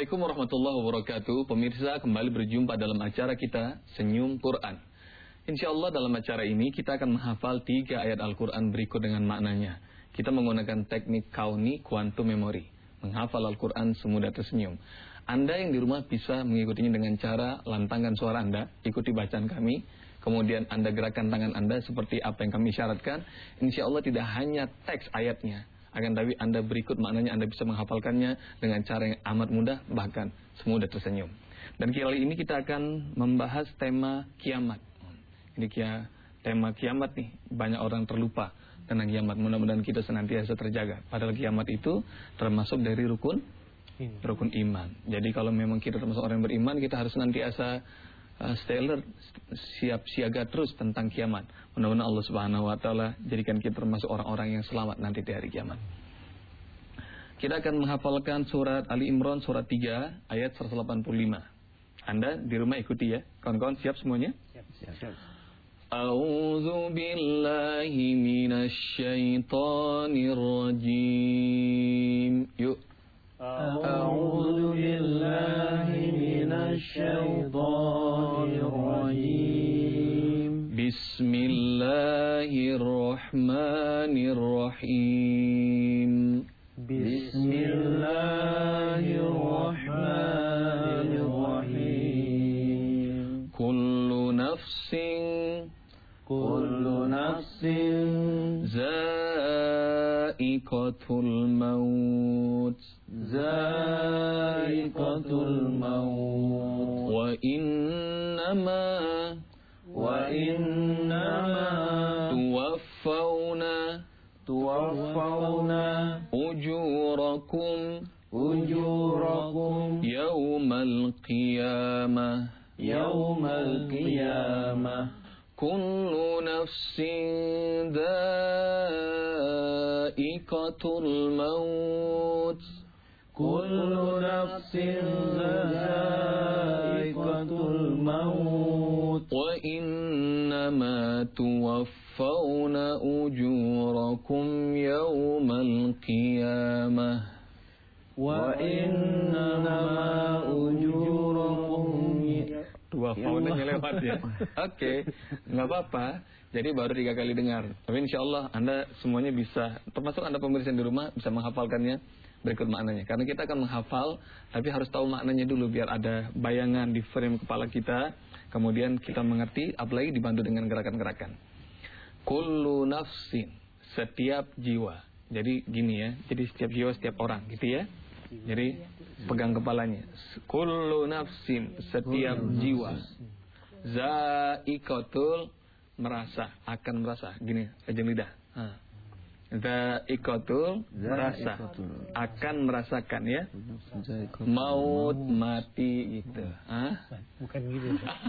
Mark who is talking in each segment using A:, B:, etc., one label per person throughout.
A: Assalamualaikum warahmatullahi wabarakatuh. Pemirsa, kembali berjumpa dalam acara kita Senyum Quran. InsyaAllah dalam acara ini kita akan menghafal 3 ayat Al-Quran berikut dengan maknanya. Kita menggunakan teknik kauni quantum memory, menghafal Al-Quran semudah tersenyum. Anda yang di rumah bisa mengikutinya dengan cara lantangkan suara Anda, ikuti bacaan kami, kemudian Anda gerakkan tangan Anda seperti apa yang kami syaratkan. InsyaAllah tidak hanya teks ayatnya, akan tapi Anda berikut maknanya, Anda bisa menghafalkannya dengan cara yang amat mudah, bahkan semudah tersenyum. Dan kali ini kita akan membahas tema kiamat. Ini tema kiamat nih, banyak orang terlupa tentang kiamat. Mudah-mudahan kita senantiasa terjaga. Padahal kiamat itu termasuk dari rukun iman. Jadi kalau memang kita termasuk orang yang beriman, kita harus senantiasa stay alert, siap siaga terus tentang kiamat. Mudah-mudahan Allah Subhanahu wa taala jadikan kita termasuk orang-orang yang selamat nanti di hari kiamat. Kita akan menghafalkan surat Ali Imran surat 3 ayat 185. Anda di rumah ikuti ya. Kawan-kawan siap semuanya? Siap. A'udzu billahi minasy syaithanir rajim. Yuk.
B: أعوذ بالله من الشيطان الرجيم
A: بسم الله الرحمن الرحيم
B: بسم الله الرحمن الرحيم
A: كل نفس ذائقة الموت وإنما توفون أجوركم يوم القيامة كل نفس ذائقة الموت وإنما توفون أجوركم يوم القيامة Dua faunanya lewat ya. Oke, nggak apa-apa. Jadi baru 3 kali dengar. Tapi insya Allah Anda semuanya bisa, termasuk Anda pemirsa di rumah, bisa menghafalkannya berikut maknanya. Karena kita akan menghafal, tapi harus tahu maknanya dulu biar ada bayangan di frame kepala kita. Kemudian kita mengerti, apalagi dibantu dengan gerakan-gerakan. Kullu nafsin, setiap jiwa. Jadi gini ya, jadi setiap jiwa, setiap orang gitu ya. Jadi pegang kepalanya. Kullu nafsin, setiap jiwa. Za'iqatul, akan merasa. Gini, ajeng lidah. Za'iqatul, merasa, akan merasakan ya. Maut, mati gitu.
B: Bukan gitu.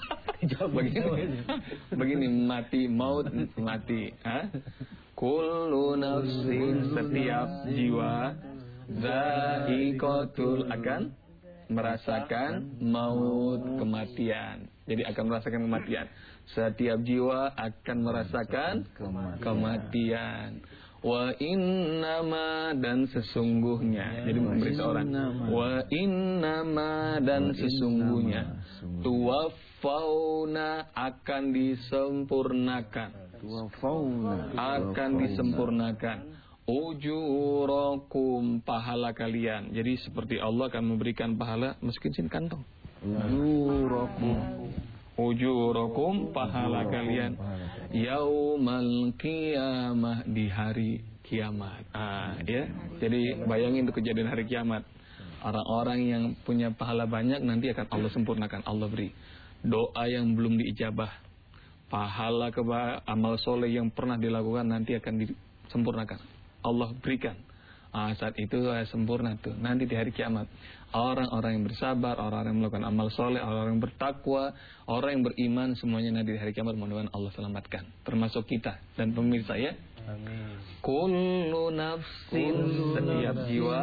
A: Begini, mati, maut, mati. Kullu nafsin, setiap jiwa. Za'iqatul, akan merasakan maut, kematian. Jadi akan merasakan kematian. Setiap jiwa akan merasakan kematian. Wa innama, dan sesungguhnya. Jadi memberitahu orang. Wa innama, dan sesungguhnya. Tuwaffawna, akan disempurnakan. Ujurakum, pahala kalian. Jadi seperti Allah akan memberikan pahala, masukin sini kantong. Ujurakum, pahala kalian. Yaumal qiyamah, di hari kiamat. Ya. Jadi bayangin itu kejadian hari kiamat. Orang-orang yang punya pahala banyak nanti akan Allah sempurnakan, Allah beri. Doa yang belum diijabah, pahala amal soleh yang pernah dilakukan nanti akan disempurnakan, Allah berikan. Saat itu sempurna tuh. Nanti di hari kiamat, orang-orang yang bersabar, orang-orang yang melakukan amal soleh, orang-orang yang bertakwa, orang yang beriman, semuanya nanti di hari kiamat mudah-mudahan Allah selamatkan, termasuk kita dan pemirsa ya.
B: Amin.
A: Kullu nafsin, setiap jiwa.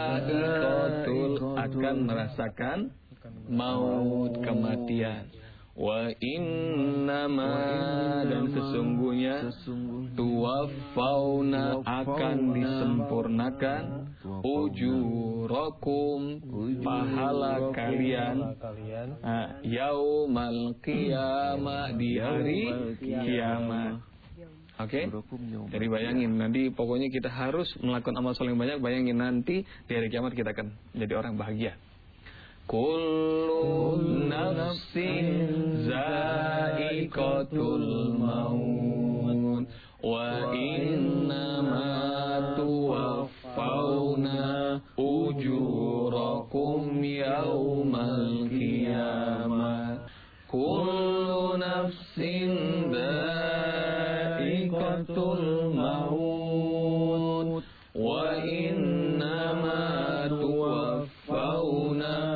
A: Dha'iqatul, akan merasakan maut, kematian. Wa innama dan sesungguhnya tuwaffawna akan disempurnakan ujurakum pahala kalian yaumal qiyamah di hari kiamat. Oke? Jadi bayangin nanti pokoknya kita harus melakukan amal soleh yang banyak. Bayangin nanti di hari kiamat kita akan jadi orang bahagia. Kullu nafsin za'iqatul maut wa innama tuwaffawna ujurakum yaumal qiyamah. Kullu nafsin za'iqatul maut wa innama tuwaffawna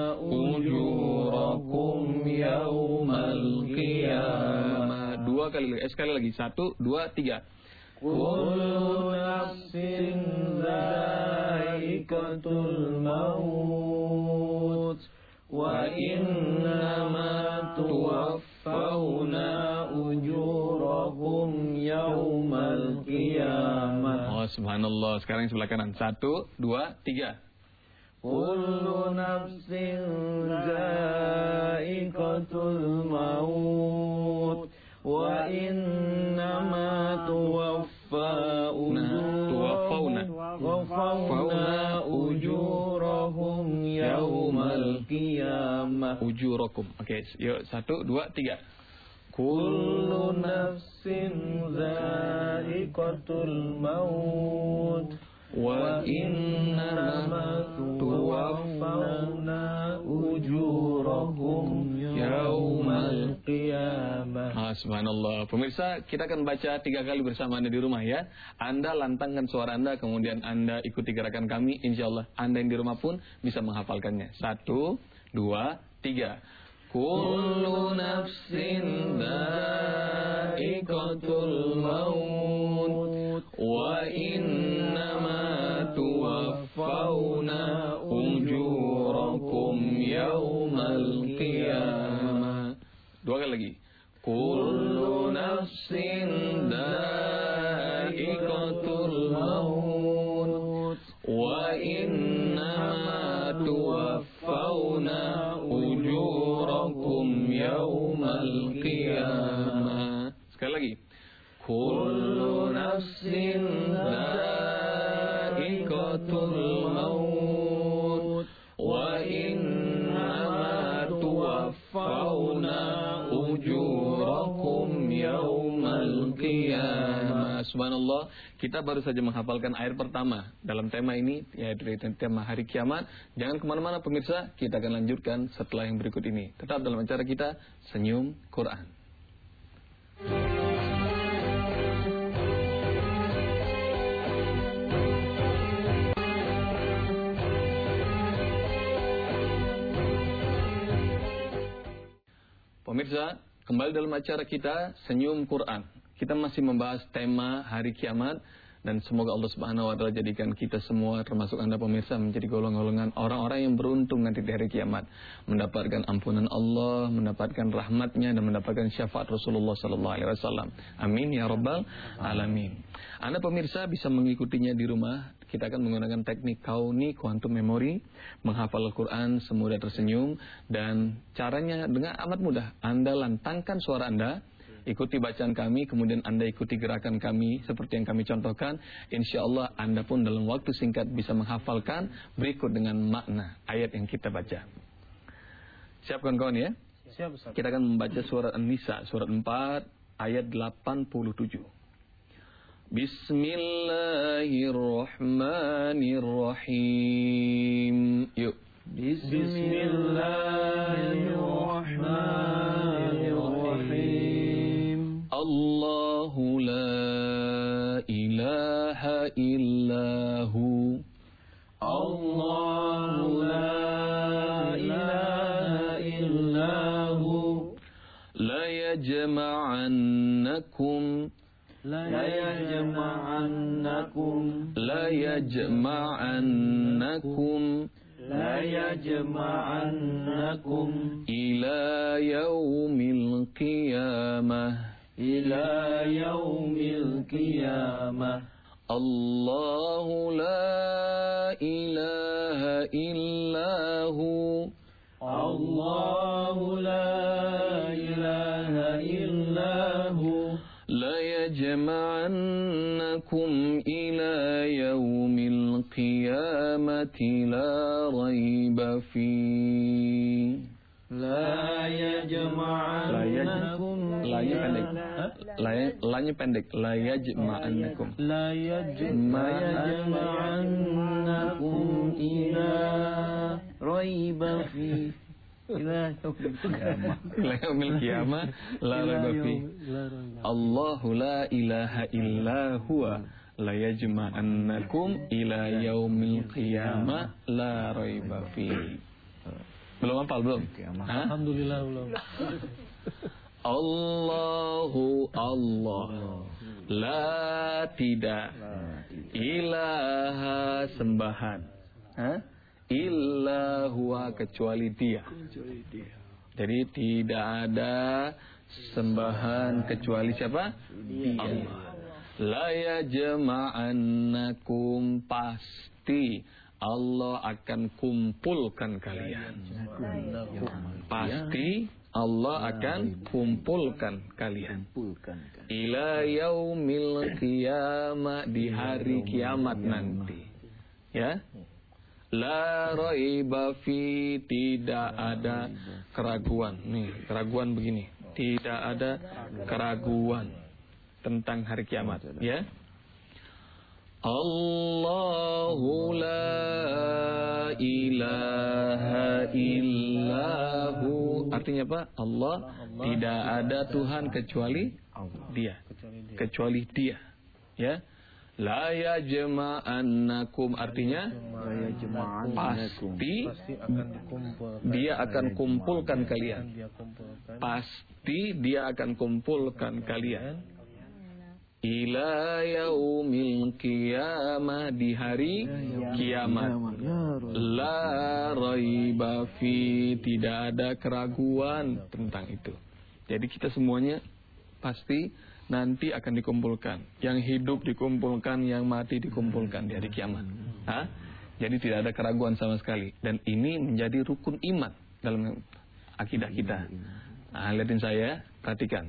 A: yaumal qiyamah. Dua kali, sekali lagi. 1, 2, 3.
B: Kullu nafsin dha'iqatul maut wa innama tuwaffawna ujurakum yaumal qiyamah.
A: Oh, subhanallah. Sekarang sebelah kanan. 1, 2, 3.
B: Kullu nafsin dha'iqatul maut wa innama tuwaffawna ujurahum yaumal qiyamah.
A: Ujurakum. Oke, yuk 1, 2, 3.
B: Kullu nafsin dha'iqatul maut wa innama tuwaffawna ujurakum yaumal qiyamah.
A: Subhanallah. Pemirsa, kita akan baca 3 kali bersama Anda di rumah ya. Anda lantangkan suara Anda, kemudian Anda ikuti gerakan kami. Insyaallah Anda yang di rumah pun bisa menghafalkannya. 1, 2, 3. Kullu nafsin dha'iqatul maut wa innama tuwaffawna ujurakum yaumal qiyamah. 2 kali lagi. Kullu nafsin dha'iqatul maut wa innama tuwaffawna ujurakum yaumal qiyamah. Sekali lagi. Kullu nafsin dha'iqatul maut wa innama tuwaffawna ujurakum yaumal qiyamah. Subhanallah, kita baru saja menghafalkan ayat pertama dalam tema ini, yaitu tema hari kiamat. Jangan kemana-mana pemirsa, kita akan lanjutkan setelah yang berikut ini. Tetap dalam acara kita Senyum Quran. Pemirsa, kembali dalam acara kita Senyum Quran. Kita masih membahas tema hari kiamat dan semoga Allah Subhanahu wa taala jadikan kita semua termasuk Anda pemirsa menjadi golongan-golongan orang-orang yang beruntung nanti di hari kiamat, mendapatkan ampunan Allah, mendapatkan rahmatnya dan mendapatkan syafaat Rasulullah sallallahu alaihi wasallam. Amin ya rabbal alamin. Anda pemirsa bisa mengikutinya di rumah. Kita akan menggunakan teknik kauni quantum memory, menghafal Al-Quran semudah tersenyum, dan caranya dengan amat mudah. Anda lantangkan suara Anda, ikuti bacaan kami, kemudian Anda ikuti gerakan kami seperti yang kami contohkan. Insya Allah Anda pun dalam waktu singkat bisa menghafalkan berikut dengan makna ayat yang kita baca. Siap kawan-kawan ya?
B: Siap, Ustaz.
A: Kita akan membaca surat An-Nisa, surat 4, ayat 87. Bismillahirrahmanirrahim. Yuk.
B: Bismillahirrahmanirrahim.
A: Allahu la ilaha illahu.
B: Allahu la ilaha illahu.
A: La yajma'annakum.
B: La yajma'annakum.
A: La yajma'annakum
B: لا يجمعنكم
A: إلى يوم القيامة
B: إلى يوم القيامة
A: الله لا إله إلا هو
B: الله لا إله إلا هو
A: لا يجمعنكم إلى يوم القيامة لا ريب فيه
B: لا يجمعنكم
A: Lanya pendek. La yajma'annakum.
B: لا يجمعنكم إلى ريب فيه إلى
A: Yaumil qiyamah la raiba fi. Allahu la ilaha illa huwa la yajma'annakum ila yaumil qiyamah la raiba fi. Belum hafal belum?
B: Alhamdulillah belum.
A: Allahu Allah la tidak ilaha sembahan illa huwa kecuali dia. Jadi tidak ada sembahan kecuali siapa? Allah. La yajma'annakum pasti Allah akan kumpulkan kalian. Pasti Allah akan kumpulkan kalian. Ila yaumil qiyamah di hari kiamat nanti. Ya. La raiba fi tidak ada keraguan. Nih, keraguan begini. Tidak ada keraguan tentang hari kiamat, ya. Allahu la ilaha illahu. Artinya apa? Allah tidak ada Tuhan kecuali Dia. Kecuali Dia. Ya. La yajma'annakum artinya pasti Dia akan kumpulkan kalian. Pasti Dia akan kumpulkan kalian. Ila yaumil qiyamah di hari kiamat. La raiba fi tidak ada keraguan tentang itu. Jadi kita semuanya pasti nanti akan dikumpulkan. Yang hidup dikumpulkan, yang mati dikumpulkan di hari kiamat. Jadi tidak ada keraguan sama sekali. Dan ini menjadi rukun iman dalam akidah kita. Lihatin saya, perhatikan.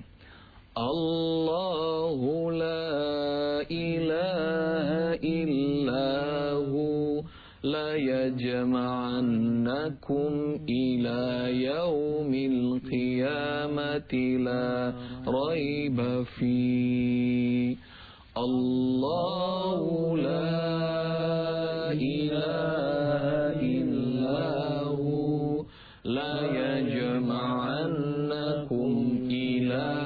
A: Allahu la ilaha illahu la yajma'annakum ila yaumil qiyamati la raiba fi. Allahu la ilaha illahu la yajma'annakum ila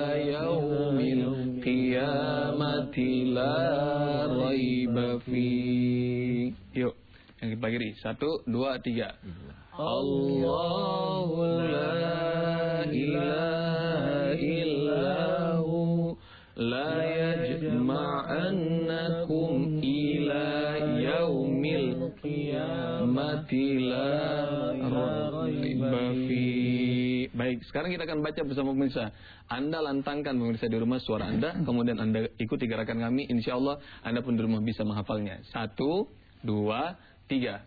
A: qiyamati la raiba fi. Yuk, yang kita kiri. 1, 2, 3. Allahu la ilaha illahu la yajma'annakum ila yaumil qiyamati la raiba fi. Baik, sekarang kita akan baca bersama pemirsa. Anda lantangkan pemirsa di rumah suara Anda, kemudian Anda ikuti gerakan kami. Insya Allah Anda pun di rumah bisa menghafalnya. 1, 2, 3.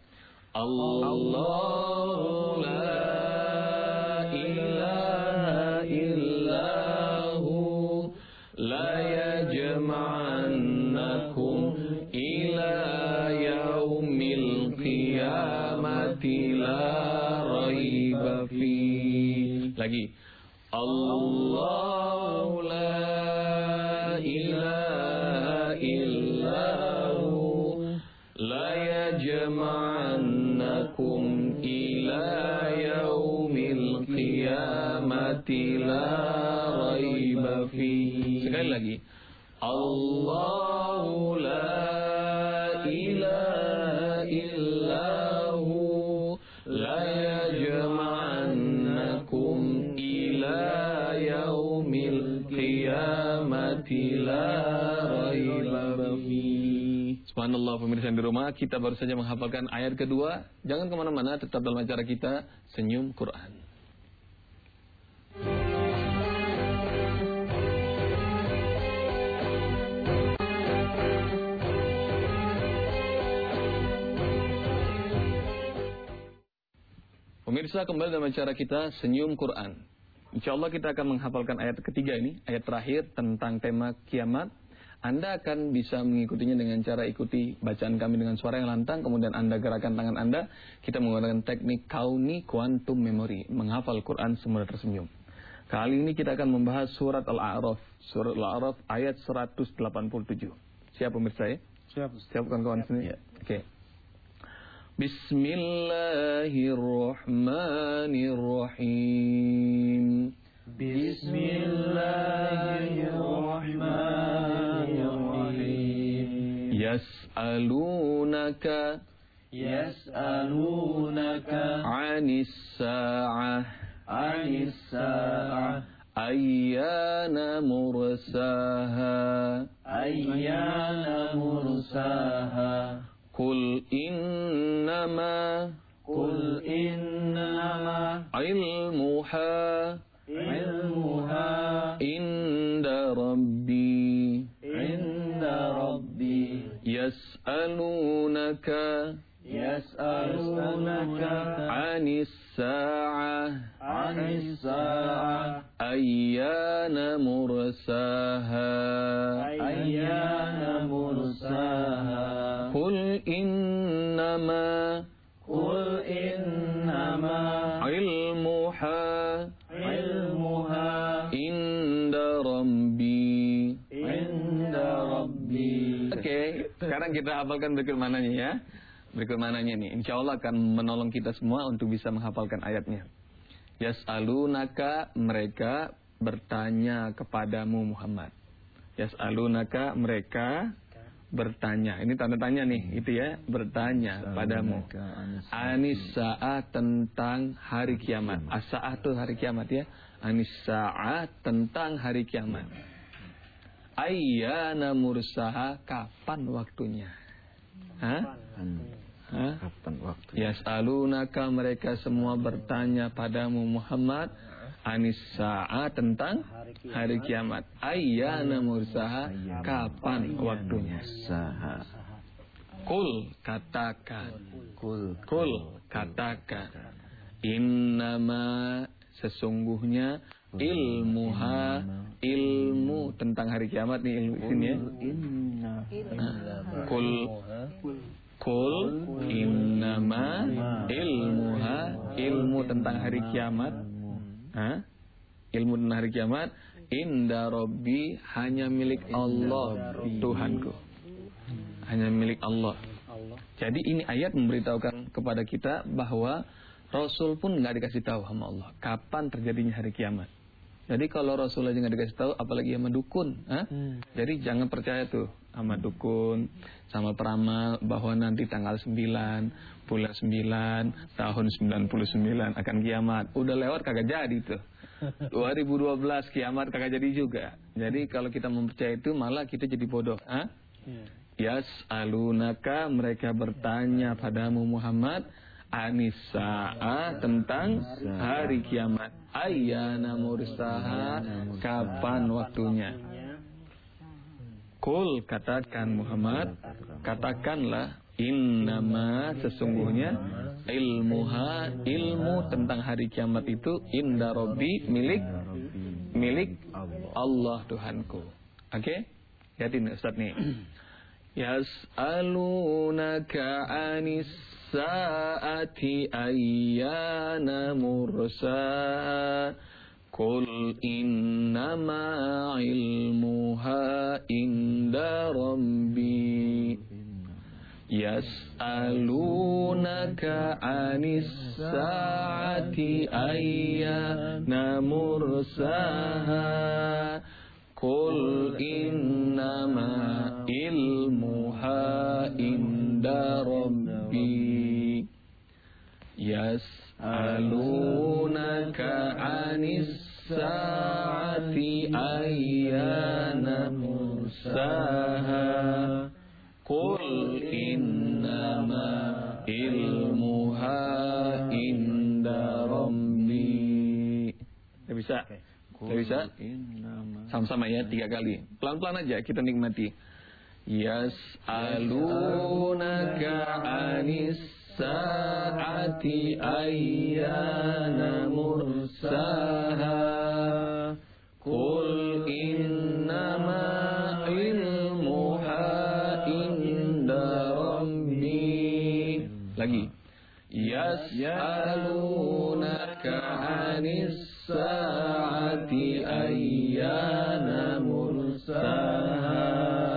A: Allahu la ilaha illahu la yajma'annakum ila yaumil qiyamati la raiba fi. Lagi. Allahu la ilaha illahu la yajma'annakum ila yaumil qiyamati la raiba fi. Sekali lagi. Allahu la ilaha illahu la yajma'annakum ila yaumil qiyamati la raiba fi. Subhanallah pemirsa. Pemirsa di rumah, kita baru saja menghafalkan ayat kedua. Jangan kemana-mana, tetap dalam acara kita Senyum Quran. Pemirsa, kembali dalam acara kita Senyum Quran. InsyaAllah kita akan menghafalkan ayat ketiga ini, ayat terakhir tentang tema kiamat. Anda akan bisa mengikutinya dengan cara ikuti bacaan kami dengan suara yang lantang, kemudian Anda gerakan tangan Anda. Kita menggunakan teknik kauni quantum memory, menghafal Quran semula tersenyum. Kali ini kita akan membahas surat Al-A'raf. Surat Al-A'raf ayat 187. Siap pemirsa ya? Siap kawan-kawan sini? Ya. Oke. Bismillahirrahmanirrahim.
B: Bismillahirrahmanirrahim.
A: Yas'alunaka 'anis sa'ah ayyana mursaha Qul innama ilmuha inda rabbi yas'alunaka 'anis sa'ah ayyana mursaha Qul innama ilmuha inda rabbi. Oke, sekarang kita hafalkan berikut mananya ya. Berikut mananya nih, insya Allah akan menolong kita semua untuk bisa menghafalkan ayatnya. Yas'alunaka, mereka bertanya kepadamu Muhammad. Yas'alunaka, mereka bertanya. Ini tanda tanya nih, itu ya, bertanya padamu. Anis sa'ah, tentang hari kiamat. As-sa'ah itu hari kiamat ya. Anis sa'ah, tentang hari kiamat. Ayyana mursaha, kapan waktunya? Kapan waktunya? Yas'alunaka, mereka semua bertanya padamu Muhammad. Anis sa'ah, tentang hari kiamat. Ayyana mursaha, kapan waktunya? Qul, katakan. Qul, katakan. Innama, sesungguhnya, ilmuha, ilmu tentang hari kiamat nih, ilmu sini ya. Qul innama ilmuha, ilmu tentang hari kiamat. Ilmu tentang hari kiamat inda rabbi, hanya milik Allah Tuhanku. Hanya milik Allah. Jadi ini ayat memberitahukan kepada kita bahwa Rasul pun nggak dikasih tahu sama Allah kapan terjadinya hari kiamat. Jadi kalau Rasul aja nggak dikasih tahu, apalagi sama dukun. Jadi jangan percaya tuh sama dukun, sama peramal bahwa nanti tanggal 9 bulan 9 tahun 99 akan kiamat. Udah lewat kagak jadi tuh. 2012 kiamat kagak jadi juga. Jadi kalau kita mempercayai itu malah kita jadi bodoh. Yas'alunaka, mereka bertanya padamu Muhammad. Anis sa'ah, tentang hari kiamat. Ayyana mursaha, kapan waktunya? Qul, katakan Muhammad, katakanlah, innama, sesungguhnya, ilmuha, ilmu tentang hari kiamat itu, inda rabbi, milik Allah Tuhanku. Oke? Lihatin Ustaz nih. Yas'alunaka anis sa'ati ayyana mursaha Qul innama ilmuha inda rabbi Yas'alunaka anis sa'ati ayyana mursaha Qul innama ilmuha inda rabbi Yas'alunaka anis sa'ati ayyana mursaha Qul ilmuha inda rabbi. Tidak bisa? Tidak bisa? Sama-sama ya, 3 kali. Pelan-pelan aja kita nikmati. Yas'alunaka anis sa'ati ayyana mursaha Qul innama ilmuha inda rabbi. Lagi. Yas'alunaka anis sa'ati ayyana mursaha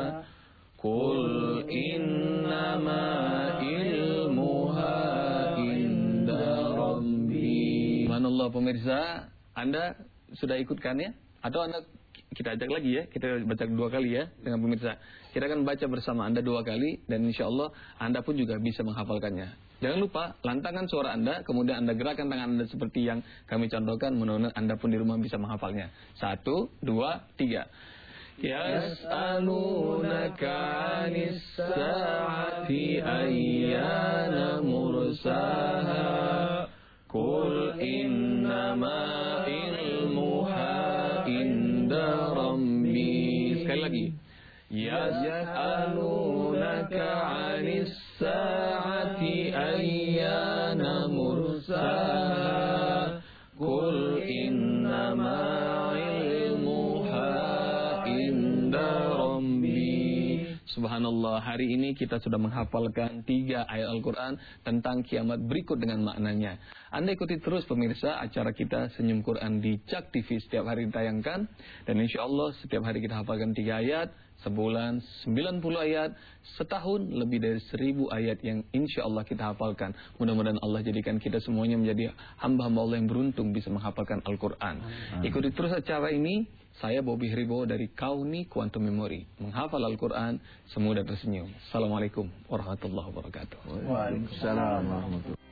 A: Qul innama ilmuha inda rabbi. Subhanallah pemirsa, Anda sudah ikutkan ya? Atau Anda, kita ajak lagi ya, kita baca 2 kali ya dengan pemirsa. Kita akan baca bersama Anda 2 kali dan insya Allah Anda pun juga bisa menghafalkannya. Jangan lupa lantangkan suara Anda, kemudian Anda gerakkan tangan Anda seperti yang kami contohkan. Mudah-mudahan Anda pun di rumah bisa menghafalnya. 1, 2, 3. Yas'alunaka 'anis sa'ati ayyana mursaha Qul innama ilmuha inda rabbi. Sekali lagi. Yas'alunaka 'anis sa'ati ayyana mursaha Qul innama ilmuha inda rabbi. Subhanallah, hari ini kita sudah menghafalkan 3 ayat Al-Quran tentang kiamat berikut dengan maknanya. Anda ikuti terus pemirsa acara kita Senyum Quran di CAK TV setiap hari ditayangkan. Dan insya Allah setiap hari kita hafalkan 3 ayat, sebulan 90 ayat, setahun lebih dari 1000 ayat yang insya Allah kita hafalkan. Mudah-mudahan Allah jadikan kita semuanya menjadi hamba-hamba Allah yang beruntung bisa menghafalkan Al-Quran. Ikuti terus acara ini. Saya Bobby Hribo dari Kauni Quantum Memory. Menghafal Al-Quran semudah tersenyum. Assalamualaikum warahmatullahi wabarakatuh.
B: Waalaikumsalam warahmatullahi wabarakatuh.